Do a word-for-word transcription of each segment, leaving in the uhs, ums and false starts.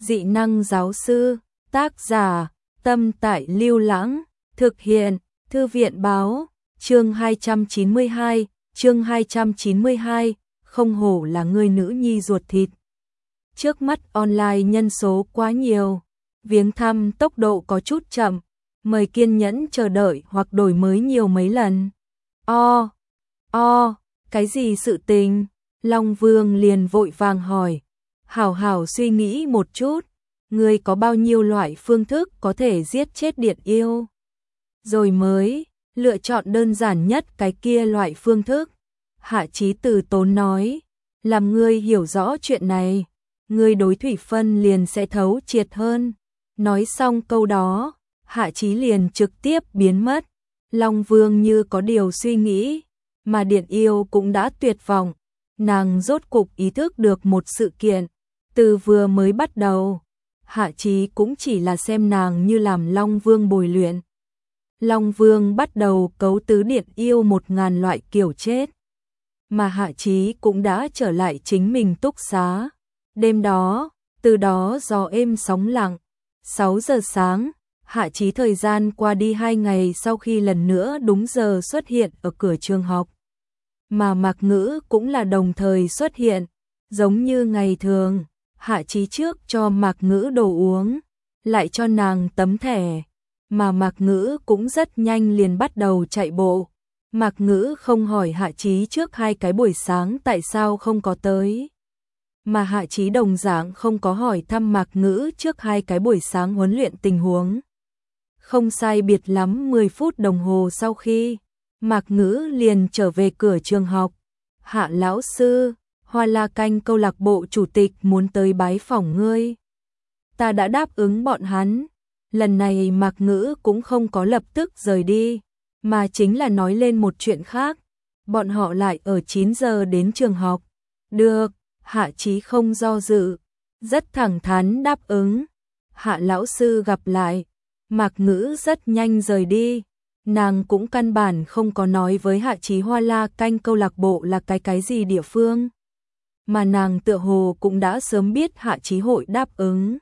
Dị năng giáo sư, tác giả, Tâm Tại Lưu Lãng, thực hiện, Thư viện báo, chương hai trăm chín mươi hai, chương hai trăm chín mươi hai, không hổ là người nữ nhi ruột thịt. Trước mắt online nhân số quá nhiều, viếng thăm tốc độ có chút chậm, mời kiên nhẫn chờ đợi hoặc đổi mới nhiều mấy lần. O, o, cái gì sự tình? Long Vương liền vội vàng hỏi. Hảo hảo suy nghĩ một chút, ngươi có bao nhiêu loại phương thức có thể giết chết điện yêu? Rồi mới lựa chọn đơn giản nhất cái kia loại phương thức. Hạ Chí Từ tốn nói, làm ngươi hiểu rõ chuyện này, ngươi đối thủy phân liền sẽ thấu triệt hơn. Nói xong câu đó, Hạ Chí liền trực tiếp biến mất. Long Vương như có điều suy nghĩ, mà điện yêu cũng đã tuyệt vọng. Nàng rốt cục ý thức được một sự kiện, từ vừa mới bắt đầu, Hạ Chí cũng chỉ là xem nàng như làm Long Vương bồi luyện. Long Vương bắt đầu cấu tứ điện yêu một ngàn loại kiểu chết, mà Hạ Chí cũng đã trở lại chính mình túc xá. Đêm đó, từ đó gió êm sóng lặng, sáu giờ sáng, Hạ Chí thời gian qua đi hai ngày sau khi lần nữa đúng giờ xuất hiện ở cửa trường học. Mà Mạc Ngữ cũng là đồng thời xuất hiện, giống như ngày thường, Hạ Chí trước cho Mạc Ngữ đồ uống, lại cho nàng tấm thẻ, mà Mạc Ngữ cũng rất nhanh liền bắt đầu chạy bộ. Mạc Ngữ không hỏi Hạ Chí trước hai cái buổi sáng tại sao không có tới, mà Hạ Chí đồng dạng không có hỏi thăm Mạc Ngữ trước hai cái buổi sáng huấn luyện tình huống. Không sai biệt lắm mười phút đồng hồ sau khi Mạc Ngữ liền trở về cửa trường học. Hạ lão sư, Hoa La Canh câu lạc bộ chủ tịch muốn tới bái phỏng ngươi. Ta đã đáp ứng bọn hắn. Lần này Mạc Ngữ cũng không có lập tức rời đi, mà chính là nói lên một chuyện khác. Bọn họ lại ở chín giờ đến trường học. Được, Hạ Chí không do dự, rất thẳng thắn đáp ứng. Hạ lão sư gặp lại. Mạc Ngữ rất nhanh rời đi. Nàng cũng căn bản không có nói với Hạ Chí Hoa La Canh câu lạc bộ là cái cái gì địa phương, mà nàng tựa hồ cũng đã sớm biết Hạ Chí hội đáp ứng.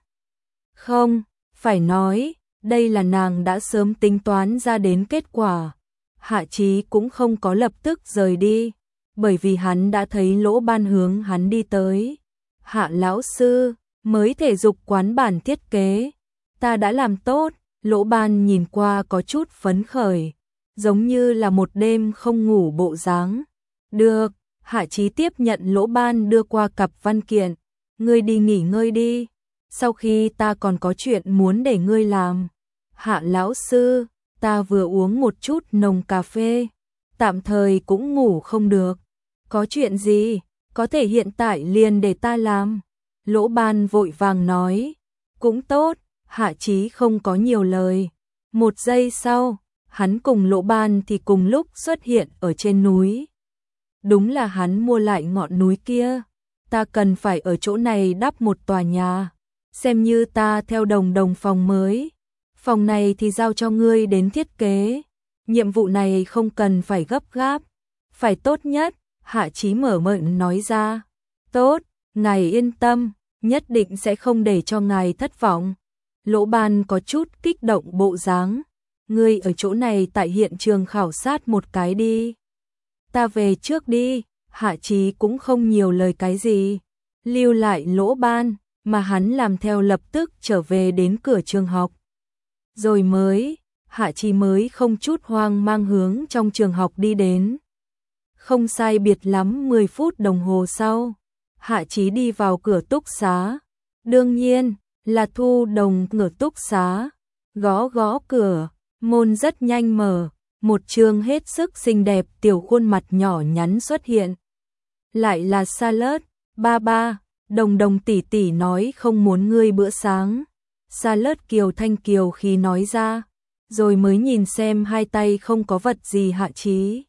Không, phải nói, đây là nàng đã sớm tính toán ra đến kết quả. Hạ Chí cũng không có lập tức rời đi, bởi vì hắn đã thấy Lỗ Ban hướng hắn đi tới. Hạ lão sư, mới thể dục quán bản thiết kế, ta đã làm tốt. Lỗ Ban nhìn qua có chút phấn khởi, giống như là một đêm không ngủ bộ dáng. Được, Hạ Chí tiếp nhận Lỗ Ban đưa qua cặp văn kiện. Ngươi đi nghỉ ngơi đi, sau khi ta còn có chuyện muốn để ngươi làm. Hạ lão sư, ta vừa uống một chút nồng cà phê, tạm thời cũng ngủ không được. Có chuyện gì, có thể hiện tại liền để ta làm. Lỗ Ban vội vàng nói, cũng tốt. Hạ Chí không có nhiều lời. Một giây sau, hắn cùng Lỗ Ban thì cùng lúc xuất hiện ở trên núi. Đúng là hắn mua lại ngọn núi kia. Ta cần phải ở chỗ này đắp một tòa nhà, xem như ta theo đồng đồng phòng mới. Phòng này thì giao cho ngươi đến thiết kế. Nhiệm vụ này không cần phải gấp gáp, phải tốt nhất. Hạ Chí mở miệng nói ra. Tốt, ngài yên tâm, nhất định sẽ không để cho ngài thất vọng. Lỗ Ban có chút kích động bộ dáng. Ngươi ở chỗ này tại hiện trường khảo sát một cái đi. Ta về trước đi. Hạ Chí cũng không nhiều lời cái gì, lưu lại Lỗ Ban, mà hắn làm theo lập tức trở về đến cửa trường học. Rồi mới, Hạ Chí mới không chút hoang mang hướng trong trường học đi đến. Không sai biệt lắm mười phút đồng hồ sau, Hạ Chí đi vào cửa túc xá. Đương nhiên là Thu Đồng ngửa túc xá, gõ gõ cửa, môn rất nhanh mở, một trương hết sức xinh đẹp tiểu khuôn mặt nhỏ nhắn xuất hiện. Lại là Salad, ba ba, Đồng Đồng tỷ tỷ nói không muốn ngươi bữa sáng. Salad kiều thanh kiều khí nói ra, rồi mới nhìn xem hai tay không có vật gì Hạ Chí.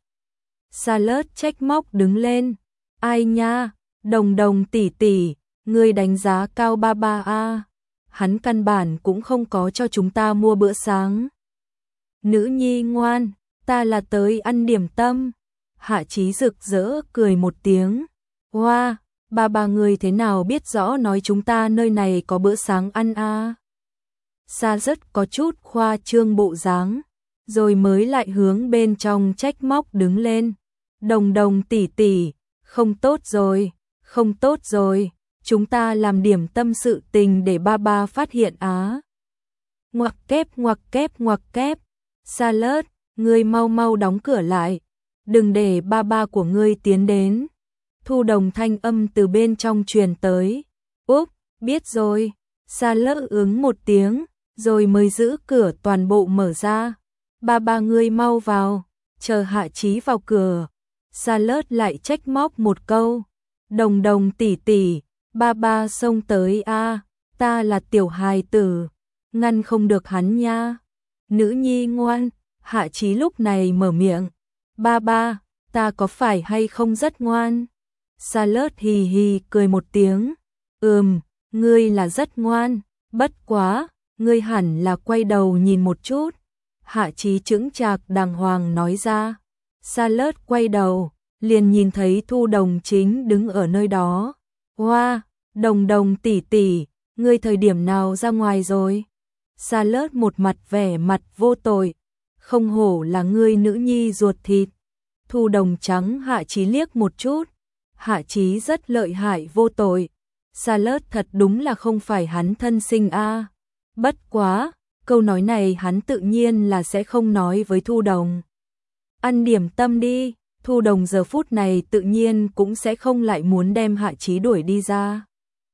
Salad trách móc đứng lên, ai nha, Đồng Đồng tỷ tỷ, ngươi đánh giá cao ba ba a. Hắn căn bản cũng không có cho chúng ta mua bữa sáng. Nữ nhi ngoan, ta là tới ăn điểm tâm. Hạ Chí rực rỡ cười một tiếng. Hoa, Ba ba người thế nào biết rõ nói chúng ta nơi này có bữa sáng ăn a? Sa rất có chút khoa trương bộ dáng, rồi mới lại hướng bên trong trách móc đứng lên. Đồng đồng tỷ tỷ, không tốt rồi, không tốt rồi, chúng ta làm điểm tâm sự tình để ba ba phát hiện á. Ngoặc kép ngoặc kép ngoặc kép, Sa Lợt, ngươi mau mau đóng cửa lại, đừng để ba ba của ngươi tiến đến. Thu Đồng thanh âm từ bên trong truyền tới. Úp, biết rồi. Sa Lợt ứng một tiếng, rồi mới giữ cửa toàn bộ mở ra. Ba ba ngươi mau vào, chờ Hạ Chí vào cửa. Sa Lợt lại trách móc một câu. Đồng đồng tỷ tỷ, ba ba xông tới a, ta là tiểu hài tử, ngăn không được hắn nha. Nữ nhi ngoan, Hạ Chí lúc này mở miệng. Ba ba, ta có phải hay không rất ngoan? Sa Lợt hì hì cười một tiếng. Ừm, ngươi là rất ngoan, bất quá, ngươi hẳn là quay đầu nhìn một chút. Hạ Chí chững chạc đàng hoàng nói ra. Sa Lợt quay đầu, liền nhìn thấy Thu Đồng chính đứng ở nơi đó. Hoa, wow, đồng đồng tỷ tỷ, ngươi thời điểm nào ra ngoài rồi? Sa Lợt một mặt vẻ mặt vô tội. Không hổ là ngươi nữ nhi ruột thịt. Thu Đồng trắng Hạ Chí liếc một chút. Hạ Chí rất lợi hại vô tội. Sa Lợt thật đúng là không phải hắn thân sinh a. Bất quá, câu nói này hắn tự nhiên là sẽ không nói với Thu Đồng. Ăn điểm tâm đi, Thu Đồng giờ phút này tự nhiên cũng sẽ không lại muốn đem Hạ Chí đuổi đi ra.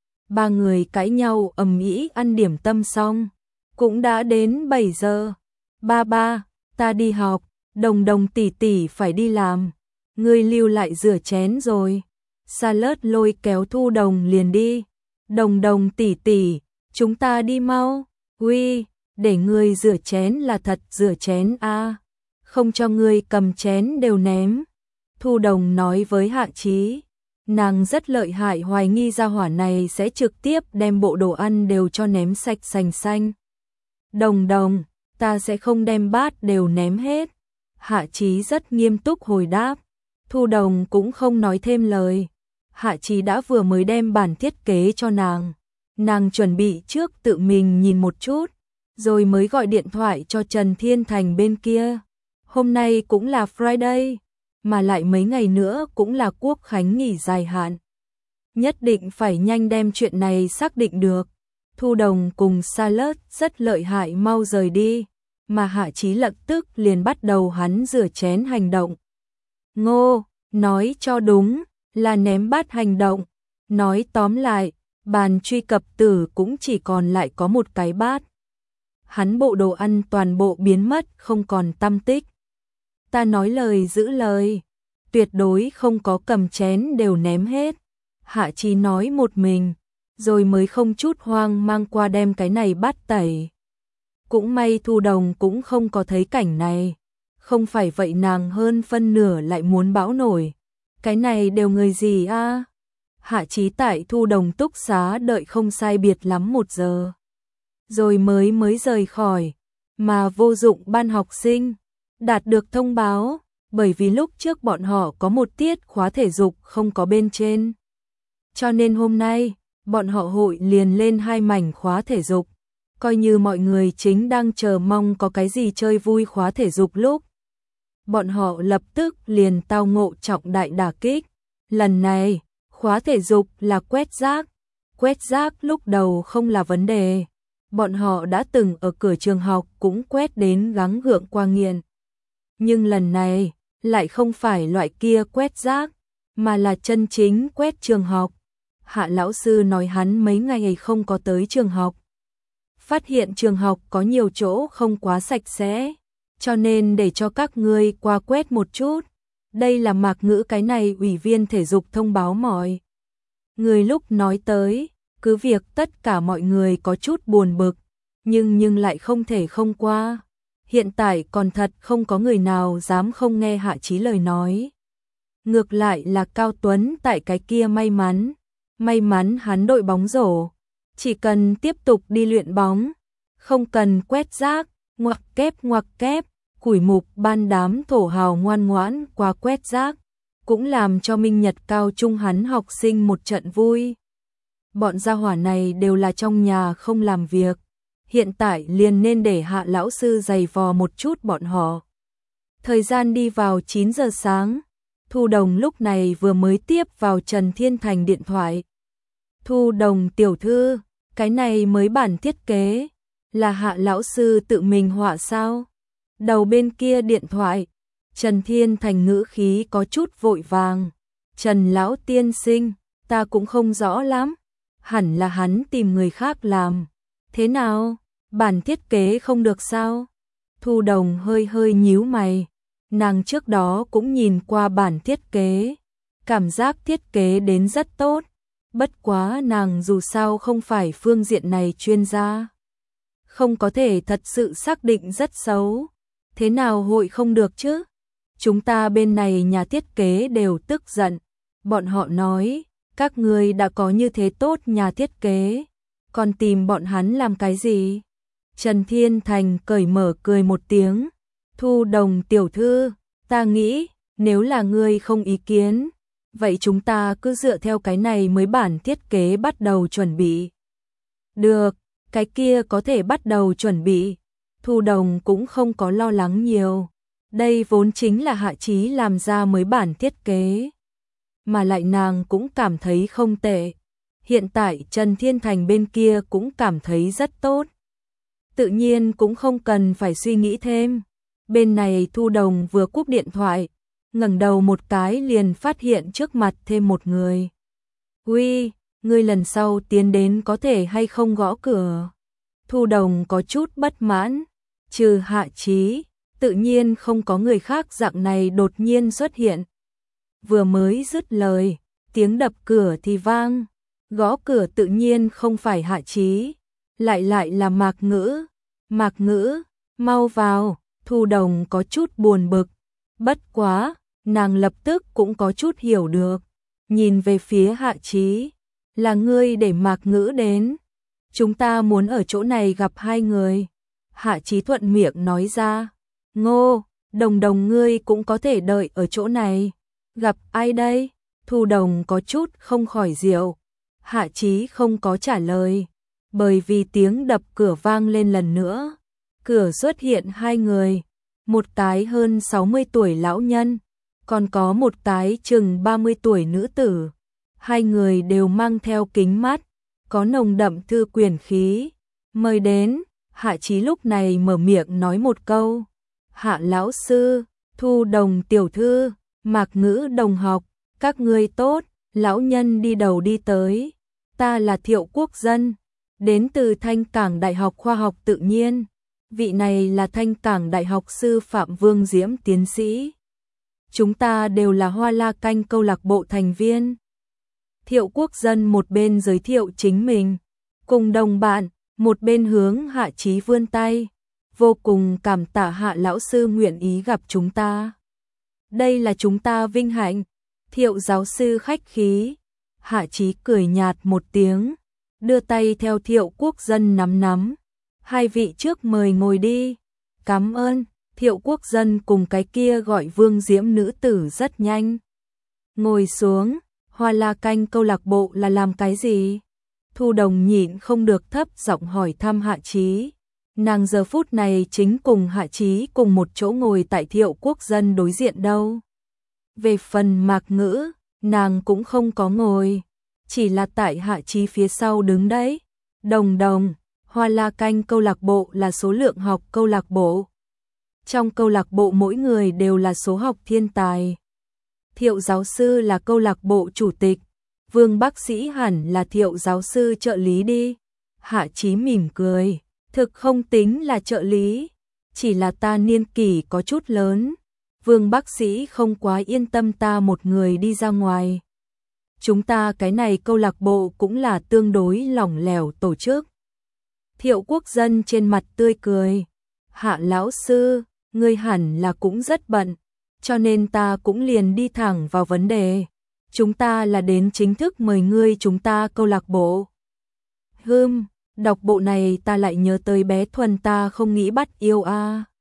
Ba người cãi nhau ầm ĩ ăn điểm tâm xong, cũng đã đến bảy giờ. Ba ba, ta đi học, đồng đồng tỷ tỷ phải đi làm, ngươi lưu lại rửa chén rồi. Sa Lợt lôi kéo Thu Đồng liền đi. Đồng đồng tỷ tỷ, chúng ta đi mau. Uy, để ngươi rửa chén là thật rửa chén a, không cho ngươi cầm chén đều ném. Thu Đồng nói với Hạ Chí, nàng rất lợi hại, hoài nghi gia hỏa này sẽ trực tiếp đem bộ đồ ăn đều cho ném sạch sành xanh. Đồng đồng, ta sẽ không đem bát đều ném hết. Hạ Chí rất nghiêm túc hồi đáp. Thu Đồng cũng không nói thêm lời. Hạ Chí đã vừa mới đem bản thiết kế cho nàng. Nàng chuẩn bị trước tự mình nhìn một chút, rồi mới gọi điện thoại cho Trần Thiên Thành bên kia. Hôm nay cũng là Friday, mà lại mấy ngày nữa cũng là Quốc khánh nghỉ dài hạn. Nhất định phải nhanh đem chuyện này xác định được. Thu Đồng cùng Sa Lợt rất lợi hại mau rời đi, mà Hạ Chí lập tức liền bắt đầu hắn rửa chén hành động. Ngô, nói cho đúng, là ném bát hành động. Nói tóm lại, bàn truy cập tử cũng chỉ còn lại có một cái bát. Hắn bộ đồ ăn toàn bộ biến mất không còn tăm tích. Ta nói lời giữ lời, tuyệt đối không có cầm chén đều ném hết. Hạ Chí nói một mình, rồi mới không chút hoang mang qua đem cái này bát tẩy. Cũng may Thu Đồng cũng không có thấy cảnh này. Không phải vậy nàng hơn phân nửa lại muốn bão nổi. Cái này đều người gì a? Hạ Chí tại Thu Đồng túc xá đợi không sai biệt lắm một giờ. Rồi mới mới rời khỏi. Mà vô dụng ban học sinh đạt được thông báo, bởi vì lúc trước bọn họ có một tiết khóa thể dục không có bên trên. Cho nên hôm nay, bọn họ hội liền lên hai mảnh khóa thể dục. Coi như mọi người chính đang chờ mong có cái gì chơi vui khóa thể dục lúc. Bọn họ lập tức liền tao ngộ trọng đại đả kích. Lần này, khóa thể dục là quét rác. Quét rác lúc đầu không là vấn đề. Bọn họ đã từng ở cửa trường học cũng quét đến gắng gượng qua nghiện. Nhưng lần này, lại không phải loại kia quét rác, mà là chân chính quét trường học. Hạ lão sư nói hắn mấy ngày không có tới trường học. Phát hiện trường học có nhiều chỗ không quá sạch sẽ, cho nên để cho các ngươi qua quét một chút. Đây là mạc ngữ cái này ủy viên thể dục thông báo mọi người lúc nói tới, cứ việc tất cả mọi người có chút buồn bực, nhưng nhưng lại không thể không qua. Hiện tại còn thật không có người nào dám không nghe Hạ Chí lời nói. Ngược lại là Cao Tuấn tại cái kia may mắn, may mắn hắn đội bóng rổ, chỉ cần tiếp tục đi luyện bóng, không cần quét rác, ngoặc kép ngoặc kép, củi mục ban đám thổ hào ngoan ngoãn qua quét rác. cũng làm cho Minh Nhật cao trung hắn học sinh một trận vui. Bọn gia hỏa này đều là trong nhà không làm việc, hiện tại liền nên để Hạ lão sư giày vò một chút bọn họ. Thời gian đi vào chín giờ sáng, Thu Đồng lúc này vừa mới tiếp vào Trần Thiên Thành điện thoại. Thu Đồng tiểu thư, cái này mới bản thiết kế, là Hạ lão sư tự mình họa sao? Đầu bên kia điện thoại, Trần Thiên Thành ngữ khí có chút vội vàng. Trần lão tiên sinh, ta cũng không rõ lắm, hẳn là hắn tìm người khác làm. Thế nào, bản thiết kế không được sao? Thu Đồng hơi hơi nhíu mày, nàng trước đó cũng nhìn qua bản thiết kế, cảm giác thiết kế đến rất tốt, bất quá nàng dù sao không phải phương diện này chuyên gia, không có thể thật sự xác định rất xấu. Thế nào hội không được chứ? Chúng ta bên này nhà thiết kế đều tức giận, bọn họ nói, các ngươi đã có như thế tốt nhà thiết kế, còn tìm bọn hắn làm cái gì? Trần Thiên Thành cởi mở cười một tiếng, Thu Đồng tiểu thư, ta nghĩ, nếu là ngươi không ý kiến, vậy chúng ta cứ dựa theo cái này mới bản thiết kế bắt đầu chuẩn bị. Được, cái kia có thể bắt đầu chuẩn bị. Thu Đồng cũng không có lo lắng nhiều, đây vốn chính là Hạ Chí làm ra mới bản thiết kế, mà lại nàng cũng cảm thấy không tệ. Hiện tại Trần Thiên Thành bên kia cũng cảm thấy rất tốt, tự nhiên cũng không cần phải suy nghĩ thêm. Bên này Thu Đồng vừa cúp điện thoại, ngẩng đầu một cái liền phát hiện trước mặt thêm một người. Uy, ngươi lần sau tiến đến có thể hay không gõ cửa? Thu Đồng có chút bất mãn, trừ Hạ Chí, tự nhiên không có người khác dạng này đột nhiên xuất hiện. Vừa mới dứt lời, tiếng đập cửa thì vang, gõ cửa tự nhiên không phải Hạ Chí, lại lại là Mạc Ngữ. Mạc Ngữ, mau vào. Thu Đồng có chút buồn bực, bất quá, nàng lập tức cũng có chút hiểu được, nhìn về phía Hạ Chí, là ngươi để Mạc Ngữ đến, chúng ta muốn ở chỗ này gặp hai người. Hạ Chí thuận miệng nói ra, Ngô, Đồng Đồng ngươi cũng có thể đợi ở chỗ này, gặp ai đây? Thu Đồng có chút không khỏi diệu. Hạ Chí không có trả lời, bởi vì tiếng đập cửa vang lên lần nữa. Cửa xuất hiện hai người, một cái hơn sáu mươi tuổi lão nhân, còn có một cái chừng ba mươi tuổi nữ tử. Hai người đều mang theo kính mắt, có nồng đậm thư quyển khí. Mời đến, Hạ Chí lúc này mở miệng nói một câu. Hạ lão sư, Thu Đồng tiểu thư, Mạc Ngữ đồng học, các ngươi tốt. Lão nhân đi đầu đi tới. Ta là Thiệu Quốc Dân, đến từ Thanh Cảng Đại học Khoa học Tự nhiên. Vị này là Thanh Cảng Đại học sư Phạm Vương Diễm tiến sĩ. Chúng ta đều là Hoa La Canh câu lạc bộ thành viên. Thiệu Quốc Dân một bên giới thiệu chính mình, cùng đồng bạn, một bên hướng Hạ Chí vươn tay, vô cùng cảm tạ Hạ lão sư nguyện ý gặp chúng ta. Đây là chúng ta vinh hạnh. Thiệu giáo sư khách khí. Hạ Chí cười nhạt một tiếng, đưa tay theo Thiệu Quốc Dân nắm nắm. Hai vị trước mời ngồi đi. Cảm ơn. Thiệu Quốc Dân cùng cái kia gọi Vương Diễm nữ tử rất nhanh ngồi xuống. Hoa La Canh câu lạc bộ là làm cái gì? Thu Đồng nhịn không được thấp giọng hỏi thăm Hạ Chí. Nàng giờ phút này chính cùng Hạ Chí cùng một chỗ ngồi tại Thiệu Quốc Dân đối diện đâu. Về phần Mạc Ngữ, nàng cũng không có ngồi, chỉ là tại Hạ Chí phía sau đứng đấy. Đồng Đồng, Hoa La Canh câu lạc bộ là số lượng học câu lạc bộ. Trong câu lạc bộ mỗi người đều là số học thiên tài. Thiệu giáo sư là câu lạc bộ chủ tịch, Vương bác sĩ hẳn là Thiệu giáo sư trợ lý đi. Hạ Chí mỉm cười, thực không tính là trợ lý, chỉ là ta niên kỷ có chút lớn, Vương bác sĩ không quá yên tâm ta một người đi ra ngoài. Chúng ta cái này câu lạc bộ cũng là tương đối lỏng lẻo tổ chức. Thiệu Quốc Dân trên mặt tươi cười, Hạ lão sư, ngươi hẳn là cũng rất bận, cho nên ta cũng liền đi thẳng vào vấn đề. Chúng ta là đến chính thức mời ngươi chúng ta câu lạc bộ. Hừm, đọc bộ này ta lại nhớ tới bé Thuần ta không nghĩ bắt yêu a. À.